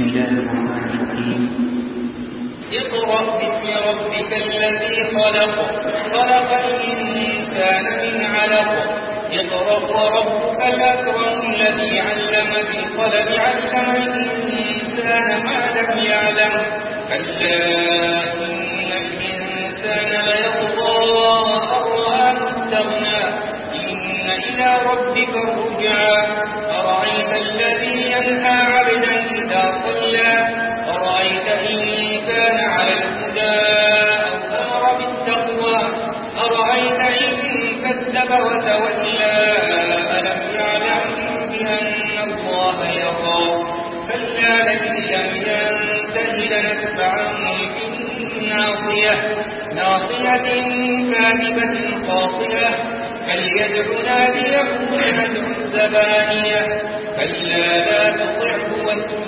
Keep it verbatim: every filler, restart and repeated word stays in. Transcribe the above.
بسم الله الرحمن الرحيم. اقرأ باسم ربك الذي خلق خلق الإنسان من علق اقرأ وربك الأكرم الذي علم بالقلم علم الإنسان ما لم يعلم كلا إن الإنسان ليطغى أن رآه استغنى إن إلى ربك الرجعى أرأيت الذي ينهى عبدا إذا صلى أرأيت إن كان على الهدى أو أمر بالتقوى أرأيت إن كذب وتولى ألم يعلم بأن الله يرى كلا لئن لم ينته لنسفعا بالناصية ناصية كاذبة خاطئة فليدع ناديه سندع الزبانية كلا لا تطعه واسجد